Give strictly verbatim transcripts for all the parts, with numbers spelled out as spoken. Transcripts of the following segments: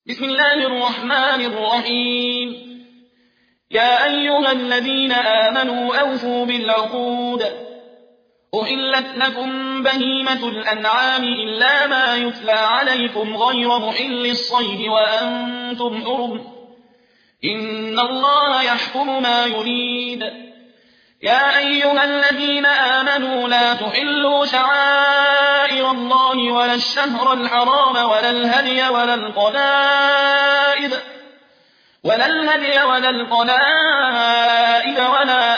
بسم الله الرحمن الرحيم. يا أيها الذين آمنوا أوفوا بالعقود. أحلت لكم بهيمة الأنعام إلا ما يتلى عليكم غير محل الصيد وأنتم حرم. إن الله يحكم ما يريد. يا أيها الذين آمنوا لا تحلوا شعائر الله ولا الشهر الحرام ولا الهدي ولا القلائد ولا الهدي ولا القلائد ولا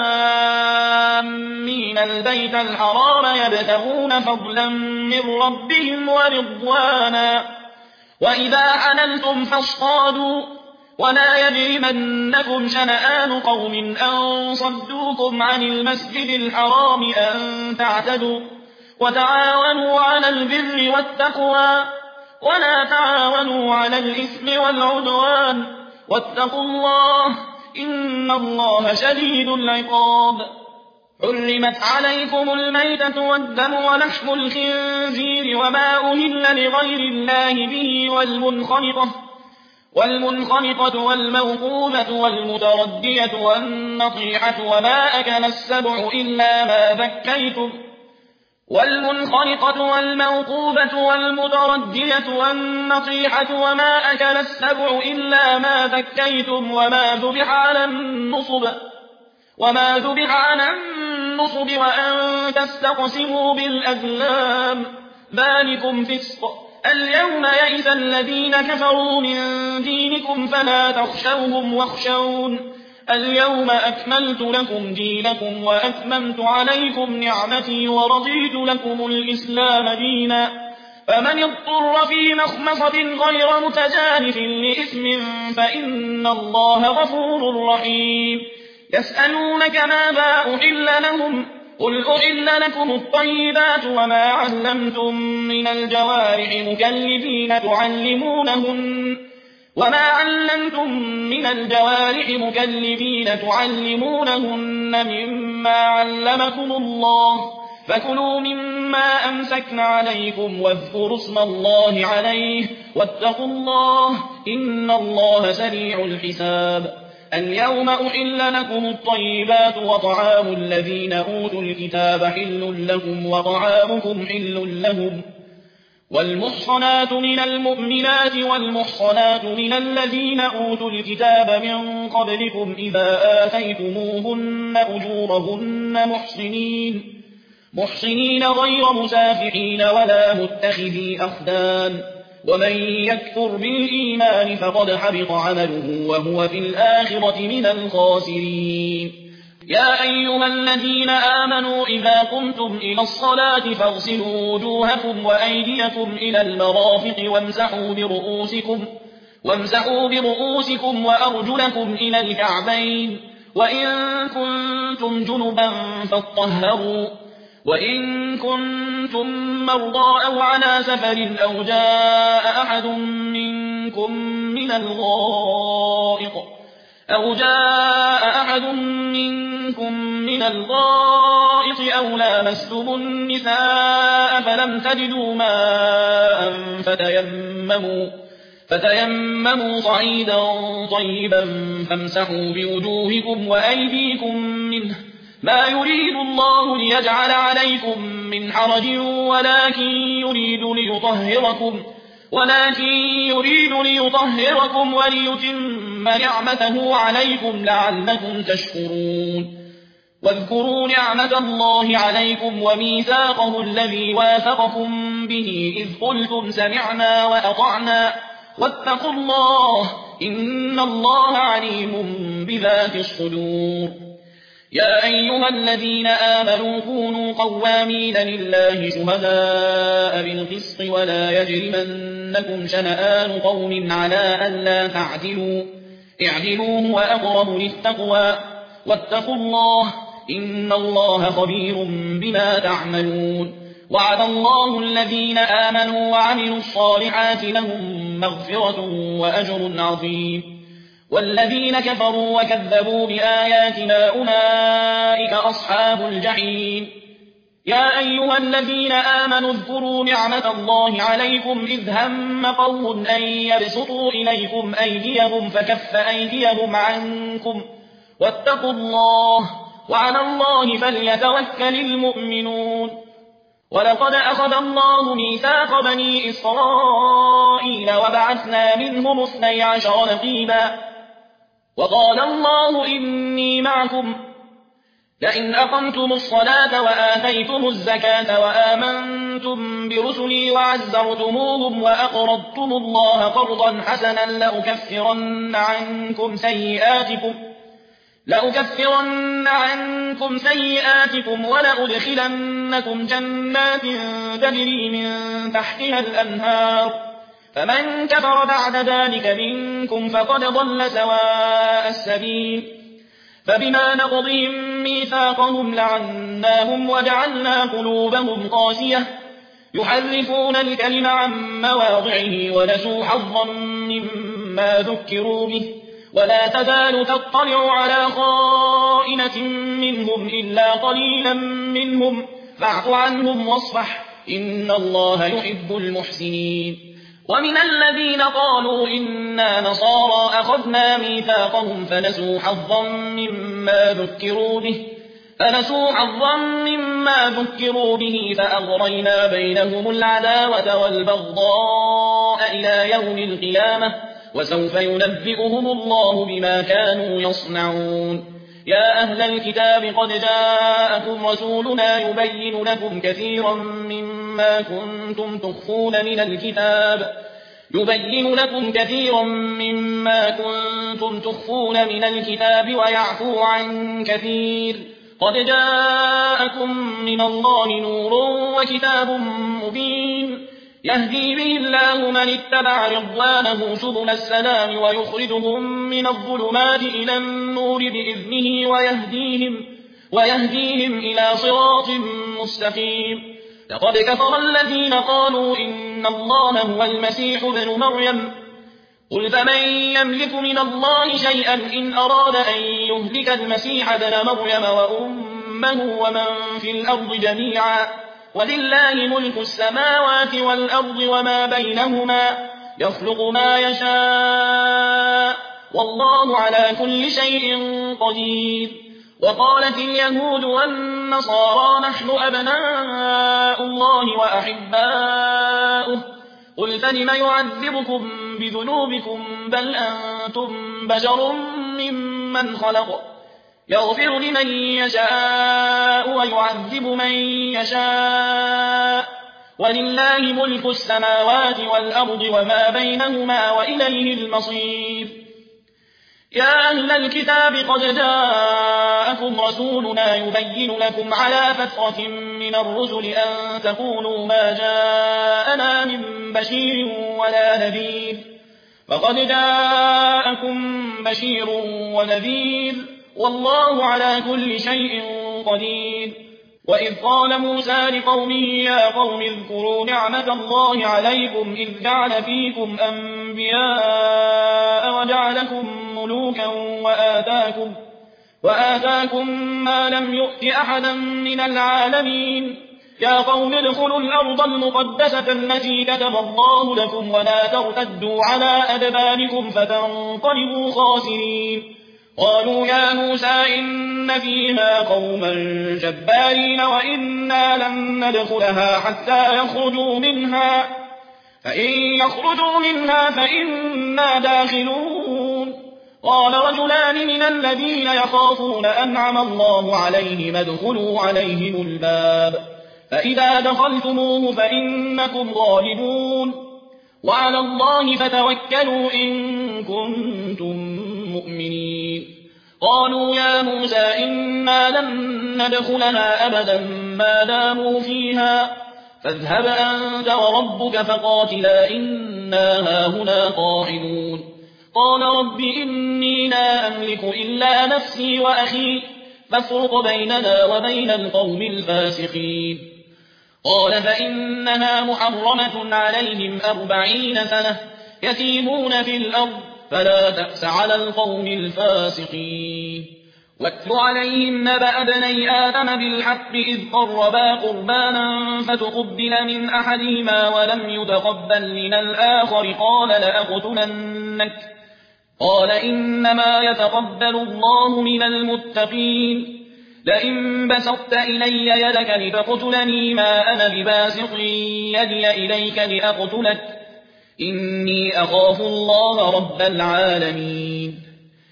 آمين البيت الحرام يبتغون فضلا من ربهم ورضوانا. وإذا حللتم فاصطادوا ولا يجرمنكم شنآن قوم أن صدوكم عن المسجد الحرام أن تعتدوا. وتعاونوا على البر والتقوى ولا تعاونوا على الإثم والعدوان واتقوا الله إن الله شديد العقاب. حرمت عليكم الميتة والدم ولحم الخنزير وما أهل لغير الله به والمنخنقة والمنخنقة والموقوذة والمتردية والنطيحة وما أكل السبع إلا ما ذكيتم والمنخنقة والموقوذة والمتردية والنطيحة وما أكل السبع إلا ما ذكيتم وما ذبح على النصب وما ذبح على النصب وأن تستقسموا بالأزلام ذلكم فسق. اليوم يئس الذين كفروا من دينكم فلا تخشوهم واخشون. اليوم أكملت لكم دينكم وأتممت عليكم نعمتي ورضيت لكم الإسلام دينا. فمن اضطر في مخمصة غير متجانف لإثم فإن الله غفور رحيم. يسألونك ماذا أحل لهم قل أحل لكم الطيبات وما علمتم من الجوارح مكلبين تعلمونهن وما علمتم من الجوارح مكلبين تعلمونهن مما علمكم الله فكلوا مما أمسكن عليكم واذكروا اسم الله عليه واتقوا الله إن الله سريع الحساب. اليوم أحل لكم الطيبات وطعام الذين أوتوا الكتاب حل لكم وطعامكم حل لهم. والمحصنات من المؤمنات والمحصنات من الذين أوتوا الكتاب من قبلكم إذا آتيتموهن أجورهن محصنين محصنين غير مسافحين ولا متخذي أخدان. ومن يكفر بالإيمان فقد حبط عمله وهو في الآخرة من الخاسرين. يا أيها الذين آمنوا إذا قمتم إلى الصلاة فاغسلوا وجوهكم وأيديكم إلى المرافق وامسحوا برؤوسكم, وامسحوا برؤوسكم وأرجلكم إلى الكعبين وإن كنتم جنبا فاطهروا وإن كنتم مرضى أو على سفر أو جاء أحد منكم من الغائط أو جاء أحد منكم من الغائط أو لامستم النساء فلم تجدوا ماء فتيمموا فتيمموا صعيدا طيبا فامسحوا بوجوهكم وأيديكم منه ما يريد الله ليجعل عليكم من حرج ولكن يريد ليطهركم ولكن يريد ليطهركم وليتم نعمته عليكم لعلكم تشكرون. واذكروا نعمة الله عليكم وميثاقه الذي واثقكم به إذ قلتم سمعنا وأطعنا واتقوا الله إن الله عليم بذات الصدور. يا أيها الذين آمنوا كونوا قوامين لله شهداء بالقسط ولا يجرمنكم شنآن قوم على ألا تعدلوا اعدلوا هو أقرب للتقوى واتقوا الله إن الله خبير بما تعملون. وعد الله الذين آمنوا وعملوا الصالحات لهم مغفرة وأجر عظيم. والذين كفروا وكذبوا بآياتنا أولئك أصحاب الجحيم يا أيها الذين آمنوا اذكروا نعمة الله عليكم إذ هم قوم أن يبسطوا إليكم أيديهم فكف أيديهم عنكم واتقوا الله وعلى الله فليتوكل المؤمنون. ولقد أخذ الله ميثاق بني إسرائيل وبعثنا منهم اثني عشر نقيبا وقال الله إني معكم لئن أقمتم الصلاة وآتيتم الزكاة وآمنتم برسلي وعزرتموهم وأقرضتم الله قرضا حسنا لأكفرن عنكم سيئاتكم لأكفرن عنكم سيئاتكم ولأدخلنكم جنات تجري من تحتها الأنهار فمن كفر بعد ذلك منكم فقد ضل سواء السبيل. فبما نقضهم ميثاقهم لعناهم وجعلنا قلوبهم قاسية يحرفون الكلم عن مواضعه ونسوا حظا مما ذكروا به ولا تزال تطلع على خائنة منهم إلا قليلا منهم فاعف عنهم واصفح إن الله يحب المحسنين. ومن الذين قالوا إنا نصارى أخذنا ميثاقهم فنسوا حظا مما ذكروا به فنسوا حظا مما ذكروا به فأغرينا بينهم العداوة والبغضاء إلى يوم القيامة وسوف ينبئهم الله بما كانوا يصنعون. يا أهل الكتاب قد جاءكم رسولنا يبين لكم كثيرا مما كنتم تخفون من الكتاب يبين لكم كثيرا مما كنتم تخفون من الكتاب ويعفو عن كثير قد جاءكم من الله نور وكتاب مبين يهدي به الله من اتبع رضوانه سبل السلام ويخرجهم من الظلمات إلى النور بإذنه ويهديهم, ويهديهم إلى صراط مستقيم. لقد كفر الذين قالوا إن الله هو المسيح ابن مريم قل فمن يملك من الله شيئا إن أراد أن يهلك المسيح ابن مريم وأمه ومن في الأرض جميعا ولله ملك السماوات والأرض وما بينهما يخلق ما يشاء والله على كل شيء قدير. وقالت اليهود والنصارى نحن أبناء الله وأحباؤه قل فلم يعذبكم بذنوبكم بل أنتم بشر ممن خلق يغفر لمن يشاء ويعذب من يشاء ولله ملك السماوات والأرض وما بينهما وإليه المصير. يا أهل الكتاب قد جاءكم رسولنا يبين لكم على فترة من الرسل أن تقولوا ما جاءنا من بشير ولا نذير فقد جاءكم بشير ونذير والله على كل شيء قدير. وإذ قال موسى لقومه يا قوم اذكروا نعمة الله عليكم إذ جعل فيكم أنبياء وجعلكم ملوكا وآتاكم, وآتاكم ما لم يؤت أحدا من العالمين يا قوم ادخلوا الأرض المقدسة التي كتب الله لكم ولا ترتدوا على أدباركم فتنقلبوا خاسرين. قالوا يا موسى إن فيها قوما جبارين وإنا لن ندخلها حتى يخرجوا منها فإن يخرجوا منها فإنا داخلون. قال رجلان من الذين يخافون أنعم الله عليهم ادخلوا عليهم الباب فإذا دخلتموه فإنكم غالبون وعلى الله فتوكلوا إن كنتم مؤمنين. قالوا يا موسى إنا لن ندخلها أبدا ما داموا فيها فاذهب أنت وربك فقاتلا إنا هاهنا قاعدون. قال رب إني لا أملك إلا نفسي وأخي فافرق بيننا وبين القوم الفاسقين. قال فإنها محرمة عليهم أربعين سنة يتيمون في الأرض فلا تأس على القوم الفاسقين. واتل عليهم نبأ ابني آدم بالحق إذ قربا قربانا فتقبل من أحدهما ولم يتقبل من الآخر قال لأقتلنك قال إنما يتقبل الله من المتقين لئن بسطت إلي يدك لتقتلني ما أنا بباسط يدي إليك لأقتلك إني أخاف الله رب العالمين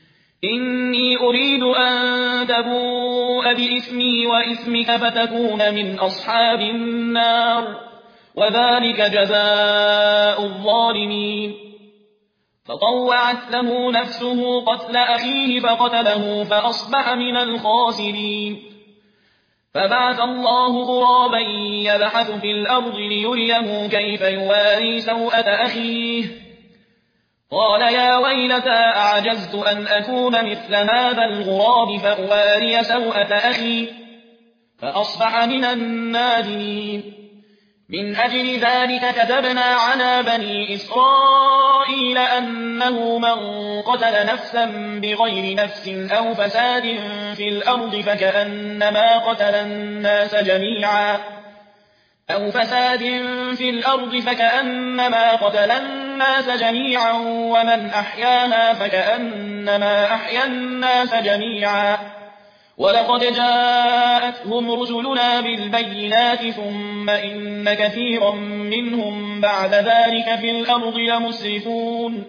إني أريد أن تبوء بإثمي وإثمك فتكون من أصحاب النار وذلك جزاء الظالمين فطوعت له نفسه قتل أخيه فقتله فأصبح من الخاسرين فبعث الله غرابا يبحث في الأرض ليريه كيف يواري سوءة أخيه قال يا ويلتى أعجزت أن أكون مثل هذا الغراب فأواري سوءة أخي فأصبح من النادمين من أجل ذلك كتبنا على بني إسرائيل أنه من قتل نفسا بغير نفس أو فساد في الأرض فكأنما قتل الناس جميعا أو فساد في الأرض فكأنما قتل الناس جميعا ومن أحياها فكأنما أحيا الناس جميعا ولقد جاءتهم رسلنا بالبينات ثم إن كثيرا منهم بعد ذلك في الأرض لمسرفون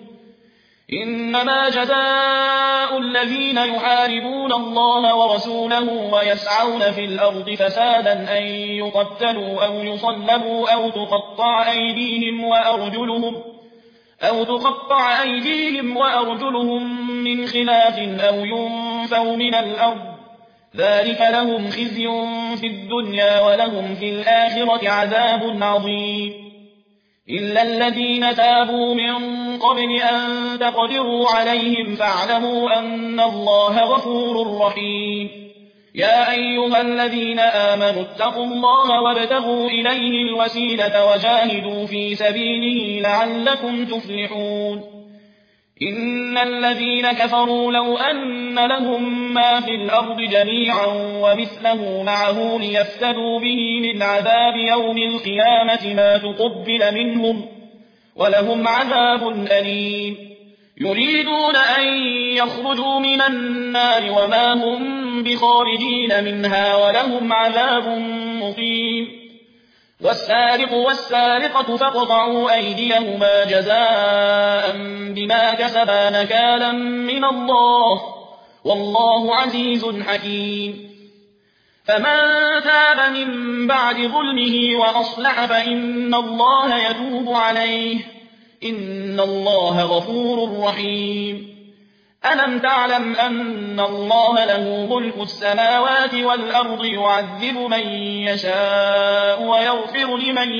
إنما جزاء الذين يحاربون الله ورسوله ويسعون في الأرض فسادا أن يقتلوا أو يصلبوا أو تقطع أيديهم وأرجلهم أو تقطع أيديهم وأرجلهم من خلاف أو ينفوا من الأرض ذلك لهم خزي في الدنيا ولهم في الآخرة عذاب عظيم إلا الذين تابوا من قبل أن تقدروا عليهم فاعلموا أن الله غفور رحيم يا أيها الذين آمنوا اتقوا الله وابتغوا إليه الوسيلة وجاهدوا في سبيله لعلكم تفلحون إن الذين كفروا لو أن لهم ما في الأرض جميعا ومثله معه ليفتدوا به من عذاب يوم القيامة ما تقبل منهم ولهم عذاب أليم يريدون أن يخرجوا من النار وما هم بخارجين منها ولهم عذاب مقيم والسارق والسارقة فاقطعوا أيديهما جزاء بما كسبا نكالا من الله والله عزيز حكيم فمن تاب من بعد ظلمه وأصلح فإن الله يتوب عليه إن الله غفور رحيم ألم تعلم أن الله له ملك السماوات والأرض يعذب من يشاء ويغفر لمن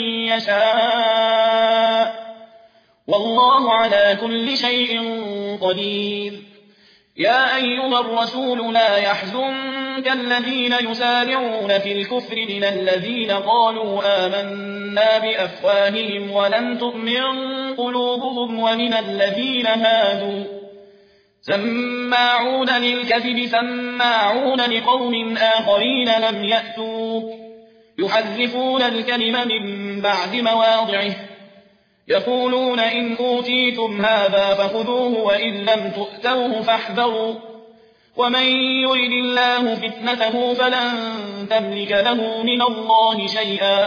يشاء والله على كل شيء قدير يا أيها الرسول لا يحزنك الذين يسارعون في الكفر من الذين قالوا آمنا بأفواههم ولم تؤمن قلوبهم ومن الذين هادوا سماعون للكذب سماعون لقوم آخرين لم يأتوك يحرفون الكلم من بعد مواضعه يقولون إن أوتيتم هذا فخذوه وإن لم تؤتوه فاحذروا ومن يرد الله فتنته فلن تملك له من الله شيئا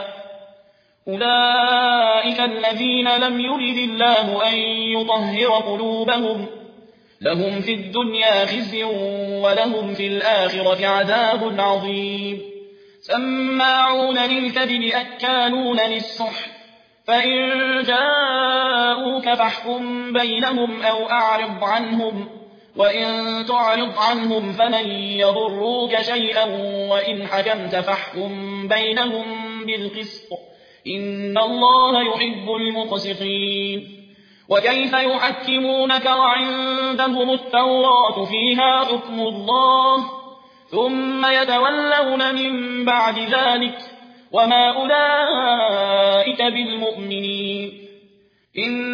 أولئك الذين لم يرد الله أن يطهر قلوبهم لهم في الدنيا خزي ولهم في الآخرة عذاب عظيم سماعون للكذب أكالون للسحت فإن جاءوك فاحكم بينهم أو أعرض عنهم وإن تعرض عنهم فلن يضروك شيئا وإن حكمت فاحكم بينهم بالقسط إن الله يحب المقسطين وكيف يحكمونك وعندهم التوراة فيها حكم الله ثم يتولون من بعد ذلك وما أولئك بالمؤمنين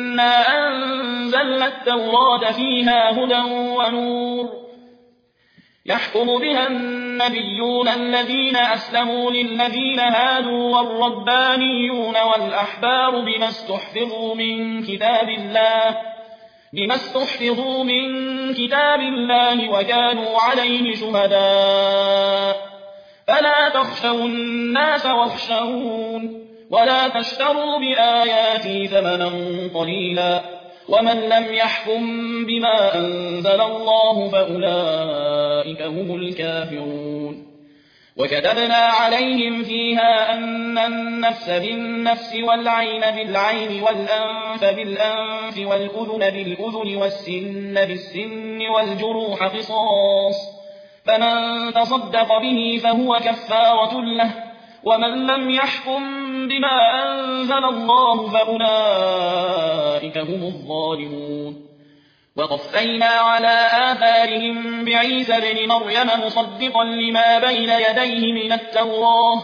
إنا أنزلنا التوراة فيها هدى ونور يحكم بها النبيون الذين أسلموا للذين هادوا والربانيون والأحبار بما استحفظوا من كتاب الله بما استحفظوا من كتاب الله وكانوا عليه شهداء فلا تخشوا الناس واخشون ولا تشتروا بآياتي ثمنا قليلا ومن لم يحكم بما أنزل الله فأولئك هم الكافرون وكتبنا عليهم فيها أن النفس بالنفس والعين بالعين والأنف بالأنف والأذن بالأذن والسن بالسن والجروح قصاص فمن تصدق به فهو كفارة له ومن لم يحكم بما أنزل الله فأولئك هم الظالمون وقفينا على آثارهم بعيسى ابن مريم مصدقا لما بين يديه من التوراة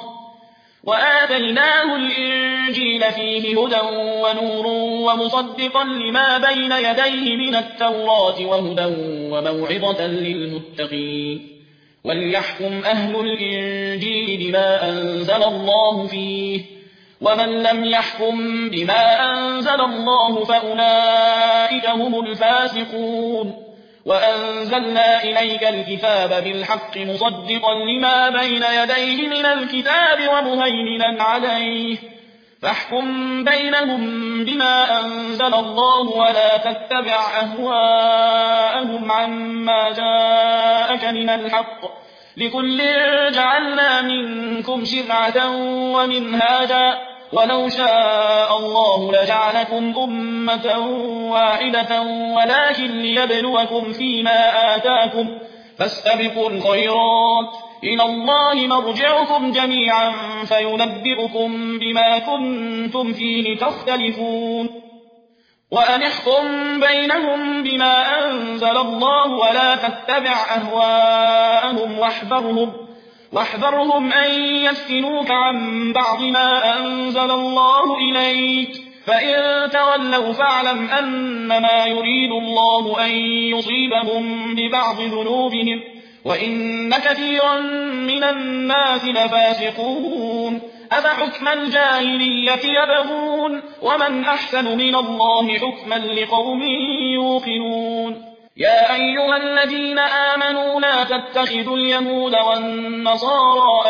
وآتيناه الإنجيل فيه هدى ونور ومصدقا لما بين يديه من التوراة وهدى وموعظة للمتقين وليحكم أهل الإنجيل بما أنزل الله فيه ومن لم يحكم بما أنزل الله فأولئك هم الفاسقون وأنزلنا إليك الكتاب بالحق مصدقا لما بين يديه من الكتاب ومهيمنا عليه فاحكم بينهم بما أنزل الله ولا تتبع أهواءهم عما جاءك من الحق لكل جعلنا منكم شرعة ومنهاجا ولو شاء الله لجعلكم أمة واحدة ولكن ليبلوكم فيما آتاكم فاستبقوا الخيرات إلى الله مرجعكم جميعا فينبئكم بما كنتم فيه تختلفون وأن احكم بينهم بما أنزل الله ولا تتبع أهواءهم واحذرهم, واحذرهم أن يفتنوك عن بعض ما أنزل الله إليك فإن تولوا فاعلم أنما يريد الله أن يصيبهم ببعض ذنوبهم وإن كثيرا من الناس لفاسقون أفحكم الجاهلية يبغون ومن أحسن من الله حكما لقوم يوقنون يا أيها الذين آمنوا لا تتخذوا اليهود والنصارى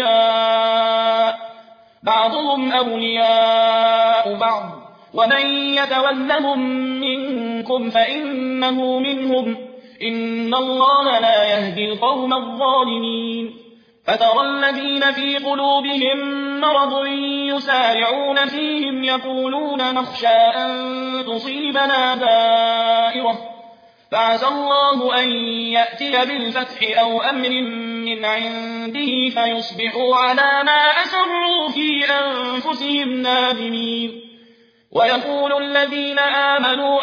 أولياء بعضهم أولياء بعض ومن يتولهم منكم فإنه منهم إن الله لا يهدي القوم الظالمين فترى الذين في قلوبهم مرض يسارعون فيهم يقولون نخشى أن تصيبنا دائرة فعسى الله أن يأتي بالفتح أو أمر من عنده فيصبحوا على ما أسروا في أنفسهم نادمين ويقول الذين آمنوا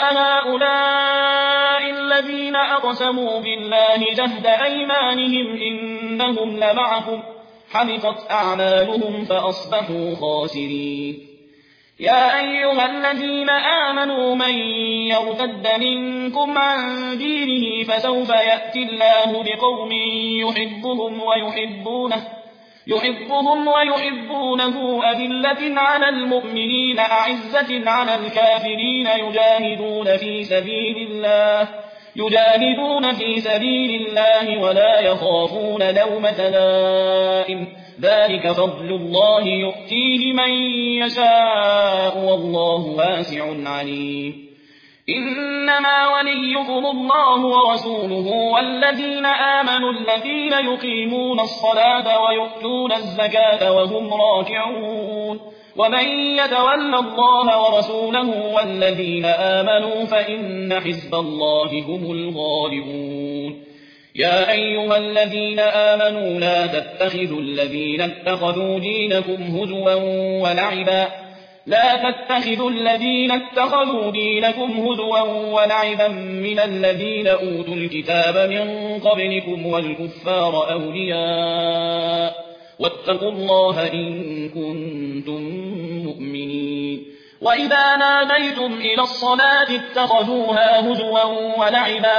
أهؤلاء الذين أقسموا بالله جهد أيمانهم إنهم لمعكم حبطت أعمالهم فأصبحوا خاسرين يا أيها الذين آمنوا من يرتد منكم عن دينه فسوف يأتي الله بقوم يحبهم ويحبونه يحبهم ويحبونه أذلة على المؤمنين أعزة على الكافرين يجاهدون في سبيل الله يجاهدون في سبيل الله ولا يخافون لومة لائم ذلك فضل الله يؤتيه من يشاء والله واسع عليم إنما وليكم الله ورسوله والذين آمنوا الذين يقيمون الصلاة ويؤتون الزكاة وهم راكعون ومن يتول الله ورسوله والذين آمنوا فإن حزب الله هم الغالبون يا أيها الذين آمنوا لا تتخذوا الذين اتخذوا دينكم هزوا ولعبا لا تتخذوا الذين اتخذوا دينكم هزوا ولعبا من الذين أوتوا الكتاب من قبلكم والكفار أولياء واتقوا الله إن كنتم مؤمنين وإذا ناديتم إلى الصلاة اتخذوها هزوا ولعبا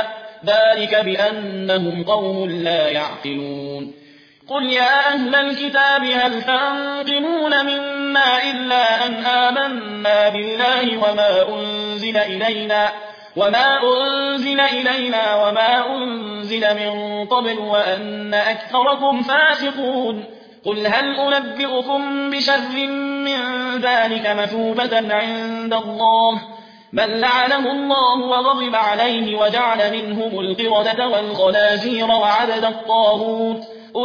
ذلك بأنهم قوم لا يعقلون قل يا أهل الكتاب هل تنقمون منا إلا أن آمنا بالله وما أنزل إلينا وما أنزل إلينا وما أنزل من قبل وأن أكثركم فاسقون قل هل أنبئكم بشر من ذلك مثوبة عند الله من لعنه الله وغضب عليه وجعل منهم القردة والخنازير وعبد الطاغوت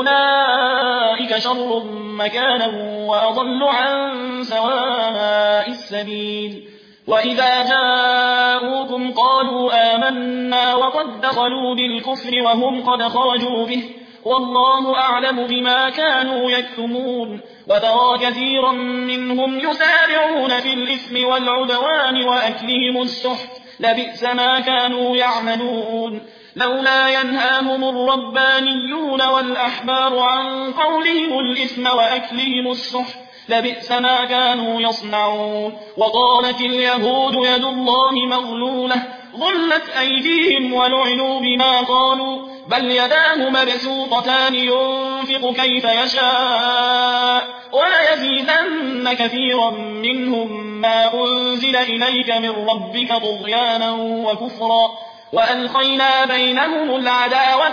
أولئك شر مكانا وأضل عن سواء السبيل وإذا جاءوكم قالوا آمنا وقد دخلوا بالكفر وهم قد خرجوا به والله أعلم بما كانوا يكتمون وترى كثيرا منهم يسارعون في الإثم والعدوان وأكلهم السحت لبئس ما كانوا يعملون لولا ينهاهم الربانيون والأحبار عن قولهم الإثم وأكلهم السحت لبئس ما كانوا يصنعون وقالت اليهود يد الله مغلولة غلت أيديهم ولعنوا بما قالوا بل يداه مبسوطتان ينفق كيف يشاء وليزيدن كثيرا منهم ما أنزل إليك من ربك طغيانا وكفرا وألقينا بينهم العداوة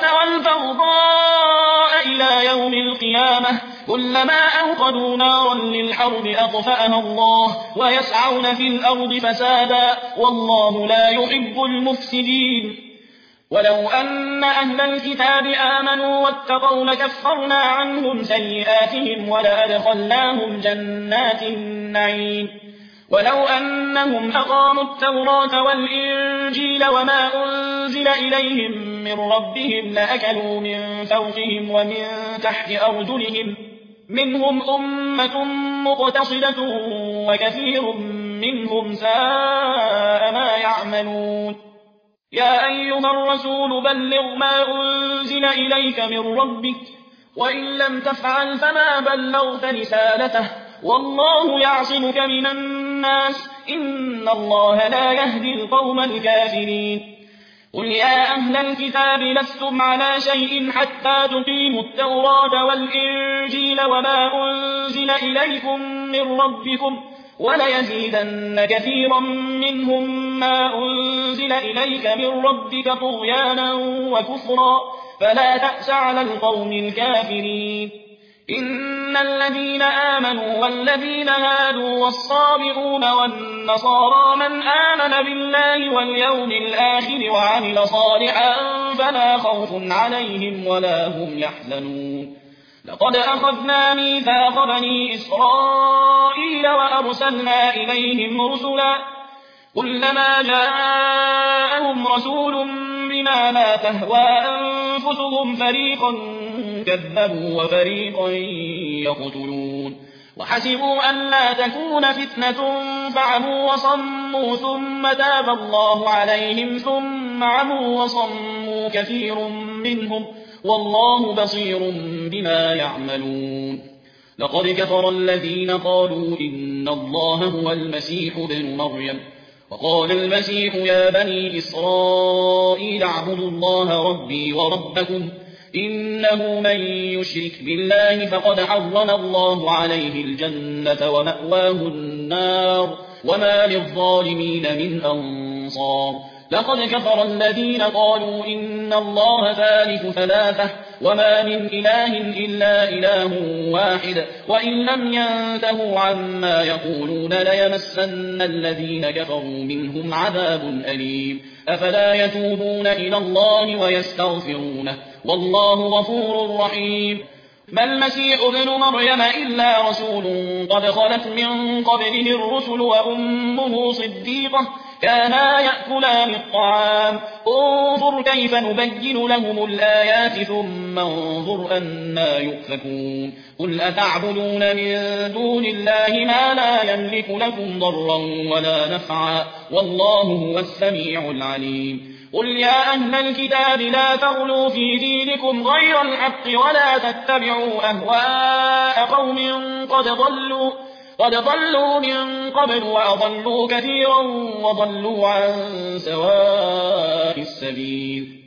والبغضاء إلى يوم القيامة كلما أوقدوا نارا للحرب أطفأها الله ويسعون في الأرض فسادا والله لا يحب المفسدين ولو أن أهل الكتاب آمنوا واتقوا لكفرنا عنهم سيئاتهم ولأدخلناهم جنات النعيم ولو أنهم أقاموا التوراة والإنجيل وما أنزل إليهم من ربهم لأكلوا من فوقهم ومن تحت أرجلهم منهم أمة مقتصدة وكثير منهم ساء ما يعملون يا أيها الرسول بلغ ما أنزل إليك من ربك وإن لم تفعل فما بلغت رسالته والله يعصمك من الناس إن الله لا يهدي القوم الكافرين قل يا أهل الكتاب لستم على شيء حتى تقيموا التوراة والإنجيل وما أنزل إليكم من ربكم وليزيدن كثيرا منهم ما أنزل إليك من ربك طغيانا وكفرا فلا تأس على القوم الكافرين إن الذين آمنوا والذين هادوا والصابئون والنصارى من آمن بالله واليوم الآخر وعمل صالحا فلا خوف عليهم ولا هم يحزنون لقد أخذنا ميثاق بني إسرائيل وأرسلنا إليهم رسلا كلما جاءهم رسول بما لا تهوى أنفسهم فريقا كذبوا وفريقا يقتلون وحسبوا أن لا تكون فتنة فعموا وصموا ثم تاب الله عليهم ثم عموا وصموا كثير منهم والله بصير بما يعملون لقد كفر الذين قالوا إن الله هو المسيح ابن مريم وقال المسيح يا بني إسرائيل اعبدوا الله ربي وربكم إنه من يشرك بالله فقد حرم الله عليه الجنة ومأواه النار وما للظالمين من أنصار لقد كفر الذين قالوا إن الله ثالث ثلاثة وما من إله إلا إله واحد وإن لم ينتهوا عما يقولون ليمسن الذين كفروا منهم عذاب أليم أفلا يتوبون إلى الله ويستغفرونه والله غفور رحيم ما المسيح ابن مريم إلا رسول قد خلت من قبله الرسل وأمه صديقة كانا يأكلان الطعام انظر كيف نبين لهم الآيات ثم انظر أنا يؤفكون قل أتعبدون من دون الله ما لا يملك لكم ضرا ولا نفعا والله هو السميع العليم قل يا أهل الكتاب لا تغلوا في دينكم غير الحق ولا تتبعوا أهواء قوم قد ضلوا قد ضلوا من قبل وأضلوا كثيرا وضلوا عن سواء السبيل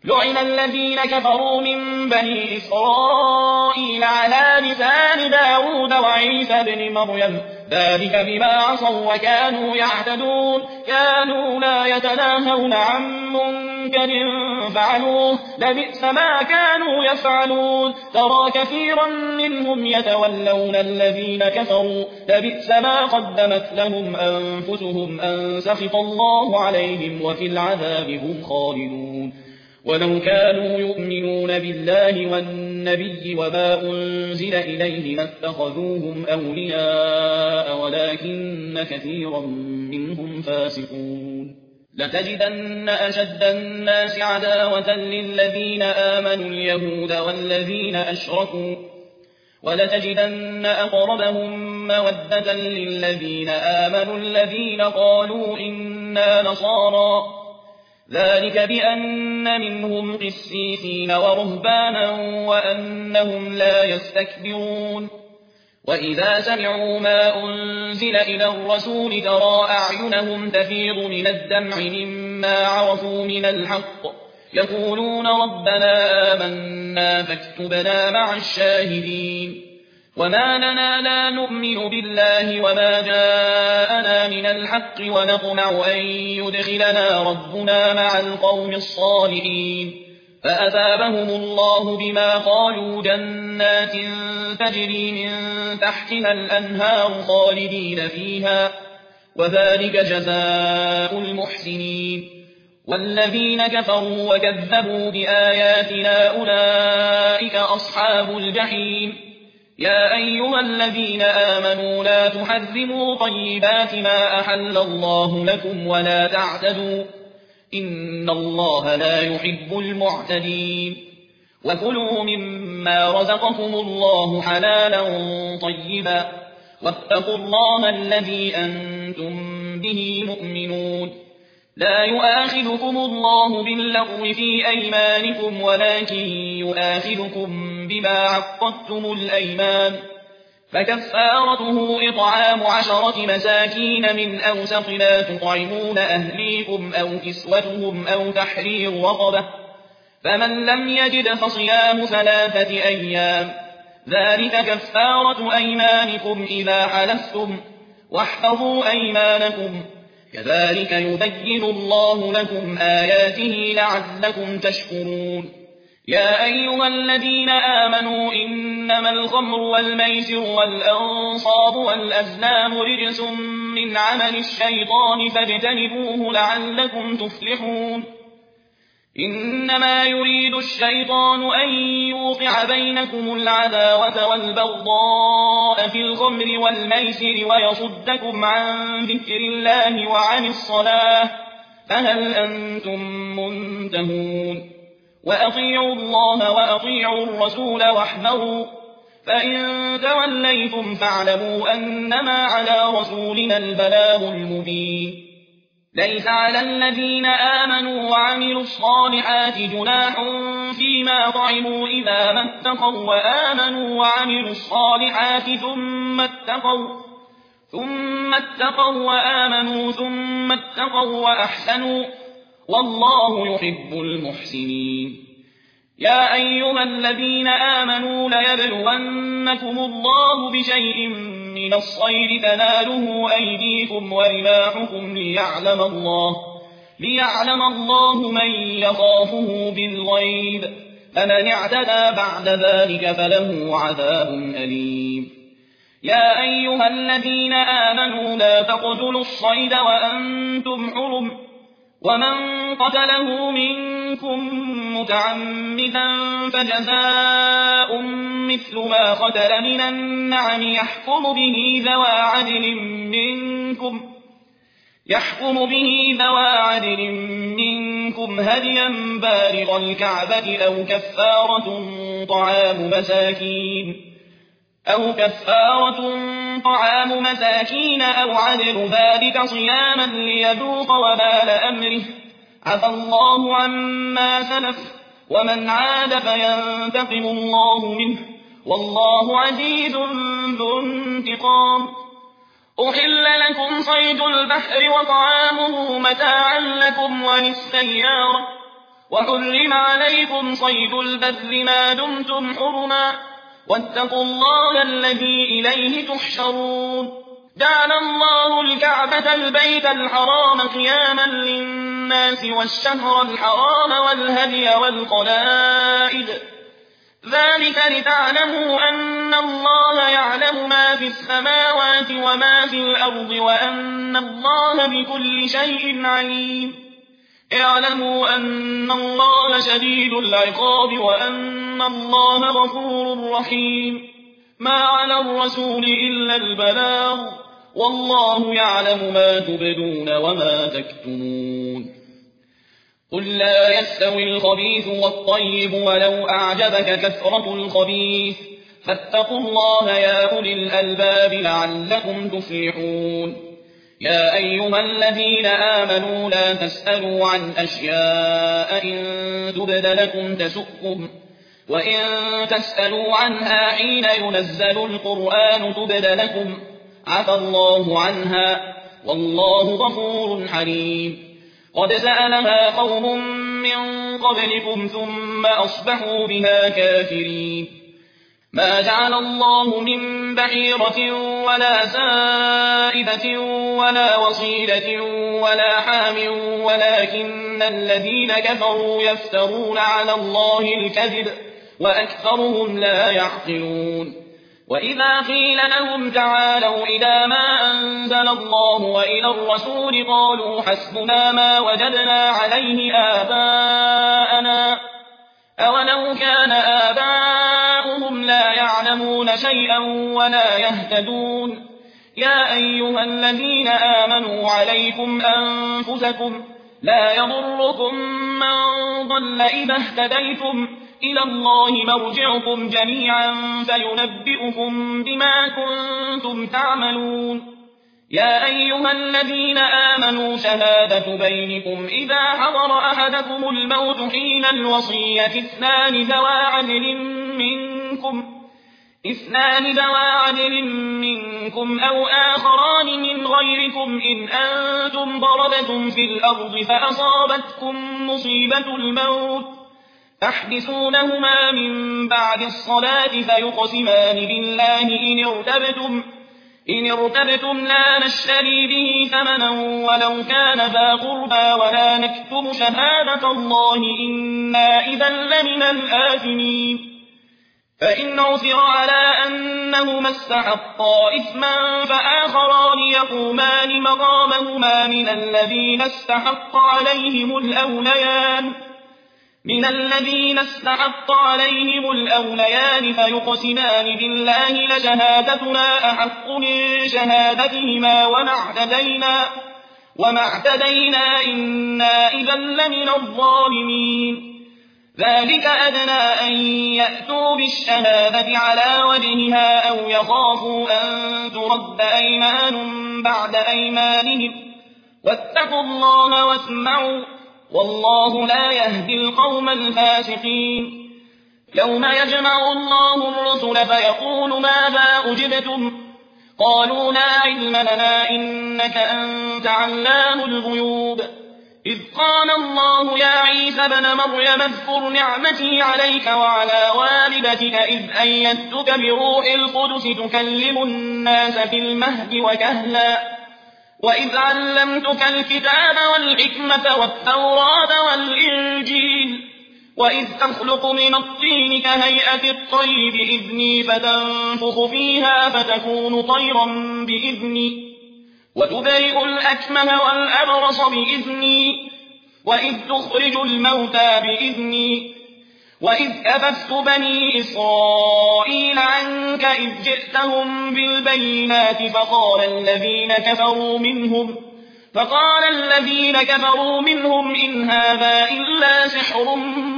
لعن الذين كفروا من بني إسرائيل على لسان داود وعيسى بن مريم ذلك بما عصوا وكانوا يعتدون كانوا لا يتناهون عن منكر فعلوه لبئس ما كانوا يفعلون ترى كثيرا منهم يتولون الذين كفروا لبئس ما قدمت لهم أنفسهم أن سخط الله عليهم وفي العذاب هم خالدون ولو كانوا يؤمنون بالله والنبي وما أنزل إليه ما اتخذوهم أولياء ولكن كثيرا منهم فاسقون لتجدن أشد الناس عداوة للذين آمنوا اليهود والذين أشركوا ولتجدن أقربهم مودة للذين آمنوا الذين قالوا إنا نصارى ذلك بأن منهم قسيسين ورهبانا وأنهم لا يستكبرون وإذا سمعوا ما أنزل إلى الرسول ترى أعينهم تفيض من الدمع مما عرفوا من الحق يقولون ربنا آمنا فاكتبنا مع الشاهدين وما لنا لا نؤمن بالله وما جاءنا من الحق ونطمع أن يدخلنا ربنا مع القوم الصالحين فأثابهم الله بما قالوا جنات تجري من تحتها الأنهار خالدين فيها وذلك جزاء المحسنين والذين كفروا وكذبوا بآياتنا أولئك أصحاب الجحيم يا أيها الذين آمنوا لا تحرموا طيبات ما أحل الله لكم ولا تعتدوا إن الله لا يحب المعتدين وكلوا مما رزقكم الله حلالا طيبا واتقوا الله الذي أنتم به مؤمنون لا يؤاخذكم الله باللغو في أيمانكم ولكن يؤاخذكم بما عقدتم الأيمان فكفارته إطعام عشرة مساكين من أوسط ما تطعمون أهليكم أو كسوتهم أو تحرير رقبة فمن لم يجد فصيام ثلاثة أيام ذلك كفارة أيمانكم إذا حلفتم واحفظوا أيمانكم كذلك يبين الله لكم آياته لعلكم تشكرون يا أيها الذين آمنوا إنما الخمر والميسر والأنصاب والأزلام رجس من عمل الشيطان فاجتنبوه لعلكم تفلحون إنما يريد الشيطان أن يوقع بينكم العداوة والبغضاء في الخمر والميسر ويصدكم عن ذكر الله وعن الصلاة فهل أنتم منتهون وأطيعوا الله وأطيعوا الرسول واحذروا فإن توليتم فاعلموا أنما على رسولنا البلاغ المبين ليس على الذين آمنوا وعملوا الصالحات جناح فيما طعموا إذا ما اتقوا وآمنوا وعملوا الصالحات ثم اتقوا ثم اتقوا وآمنوا ثم اتقوا وأحسنوا والله يحب المحسنين يا أيها الذين آمنوا ليبلونكم الله بشيء من الصيد تناله أيديكم ورماحكم ليعلم الله ليعلم الله من يخافه بالغيب فمن اعتدى بعد ذلك فله عذاب أليم يا أيها الذين آمنوا لا تقتلوا الصيد وأنتم حرم ومن قتله منكم متعمدا فجزاء مثل ما قتل من النعم يحكم به ذوى عدل منكم يحكم به ذوى عدل منكم هديا بالغ الكعبة أو كفارة طعام مساكين أو كفارة طعام مساكين أو عدل ذلك صياما ليذوق وبال أمره عفى الله عما سلف ومن عاد فينتقم الله منه والله عزيز ذو انتقام أحل لكم صيد البحر وطعامه متاعا لكم وللسيارة وحرم عليكم صيد البر ما دمتم حرما واتقوا الله الذي إليه تحشرون جعل الله الكعبة البيت الحرام قياما للناس والشهر الحرام والهدي والقلائد ذلك لتعلموا أن الله يعلم ما في السماوات وما في الأرض وأن الله بكل شيء عليم اعلموا أن الله شديد العقاب وأن الله غفور رحيم ما على الرسول إلا البلاغ والله يعلم ما تبدون وما تكتمون قل لا يستوي الخبيث والطيب ولو أعجبك كثرة الخبيث فاتقوا الله يا أولي الألباب لعلكم تفلحون يا أيها الذين آمنوا لا تسألوا عن أشياء إن تبد لكم تسؤكم وإن تسألوا عنها حين ينزل القرآن تبد لكم عفى الله عنها والله غفور حليم قد سألها قوم من قبلكم ثم أصبحوا بها كافرين ما جعل الله من بحيرة ولا سائبة ولا وصيلة ولا حام ولكن الذين كفروا يفترون على الله الكذب وأكثرهم لا يعقلون وإذا قيل لهم تعالوا إلى ما أنزل الله وإلى الرسول قالوا حسبنا ما وجدنا عليه آباءنا أولو كان آباؤهم لا يعلمون شيئا ولا يهتدون يا أيها الذين آمنوا عليكم أنفسكم لا يضركم من ضل إذا اهتديتم إلى الله مرجعكم جميعا فينبئكم بما كنتم تعملون يا أيها الذين آمنوا شهادة بينكم إذا حضر أحدكم الموت حين الوصية اثنان ذوى عدل منكم اثنان ذوى عدل منكم أو آخران من غيركم إن أنتم ضربتم في الأرض فأصابتكم مصيبة الموت تحدثونهما من بعد الصلاة فيقسمان بالله إن ارتبتم إن ارتبتم لا نشتري به ثمنا ولو كان ذا قربى ولا نكتم شهادة الله إنا إذا لمن الآثمين فإن عثر على أنهما استحقا إثما فآخران يقومان مقامهما من الذين استحق عليهم الأوليان من الذين استحق عليهم الأوليان فيقسمان بالله لشهادتنا أحق من شهادتهما وما اعتدينا, وما اعتدينا إنا إذا لمن الظالمين ذلك أدنى أن يأتوا بالشهادة على وجهها أو يخافوا أن ترد أيمان بعد أيمانهم واتقوا الله واسمعوا والله لا يهدي القوم الفاسقين يوم يجمع الله الرسل فيقول ماذا أجبتم قالوا لا علم لنا إنك أنت علام الغيوب إذ قال الله يا عيسى ابن مريم اذكر نعمتي عليك وعلى والدتك إذ أيدتك بروح القدس تكلم الناس في المهد وكهلا وإذ علمتك الكتاب والحكمة والتوراة والإنجيل وإذ تخلق من الطين كهيئة الطير بإذني فتنفخ فيها فتكون طيرا بإذني وتبرئ الأكمه والأبرص بإذني وإذ تخرج الموتى بإذني وإذ كففت بني إسرائيل عنك إذ جئتهم بالبينات فقال الذين كفروا منهم فقال الذين كفروا منهم إن هذا إلا سحر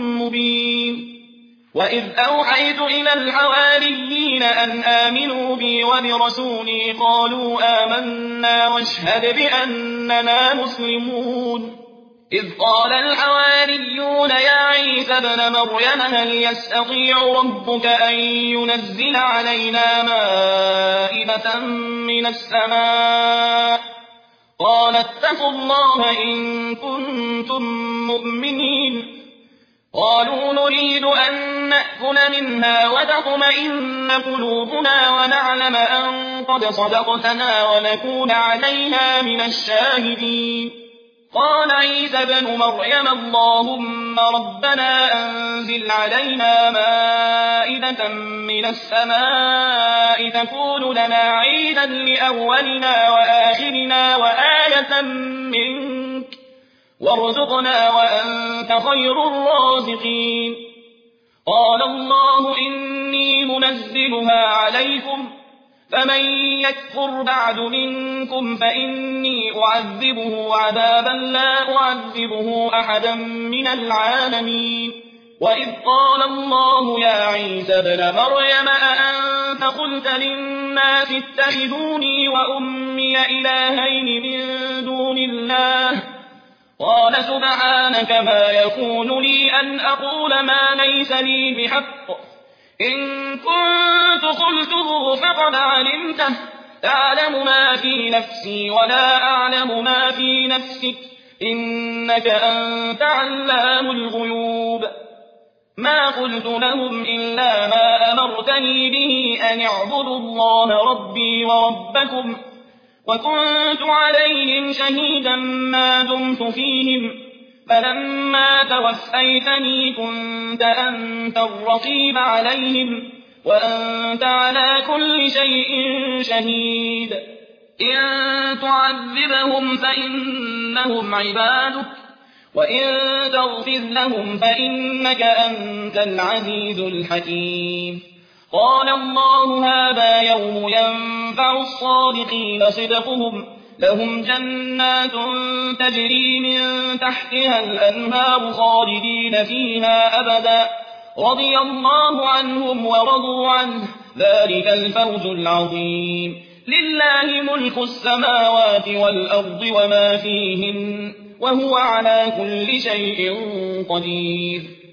مبين وإذ أوحيت إلى الحواريين أن آمنوا بي وبرسولي قالوا آمنا واشهد بأننا مسلمون إذ قال الحواريون يا عيسى ابن مريم هل يستطيع ربك أن ينزل علينا مائدة من السماء قال اتقوا الله إن كنتم مؤمنين قالوا نريد أن نأكل منها وتطمئن قلوبنا ونعلم أن قد صدقتنا ونكون عليها من الشاهدين. قال عيسى ابن مريم اللهم ربنا أنزل علينا مائدة من السماء تكون لنا عيدا لأولنا وآخرنا وآية منك وارزقنا وأنت خير الرازقين. قال الله إني منزلها عليكم فمن يكفر بعد منكم فإني أعذبه عذابا لا أعذبه أحدا من العالمين. وإذ قال الله يا عيسى ابن مريم أأنت قلت للناس اتخذوني وأمي إلهين من دون الله قال سبحانك ما يكون لي أن أقول ما ليس لي بحق إن كنت قلته فقد علمته تعلم ما في نفسي ولا أعلم ما في نفسك إنك أنت علام الغيوب. ما قلت لهم إلا ما أمرتني به أن اعبدوا الله ربي وربكم وكنت عليهم شهيدا ما دمت فيهم فلما توفيتني كنت أنت الرقيب عليهم وأنت على كل شيء شهيد. إن تعذبهم فإنهم عبادك وإن تغفر لهم فإنك أنت العزيز الحكيم. قال الله هذا يوم ينفع الصادقين صدقهم لهم جنات تجري من تحتها الأنهار خالدين فيها أبدا رضي الله عنهم ورضوا عنه ذلك الفوز العظيم. لله ملك السماوات والأرض وما فيهن وهو على كل شيء قدير.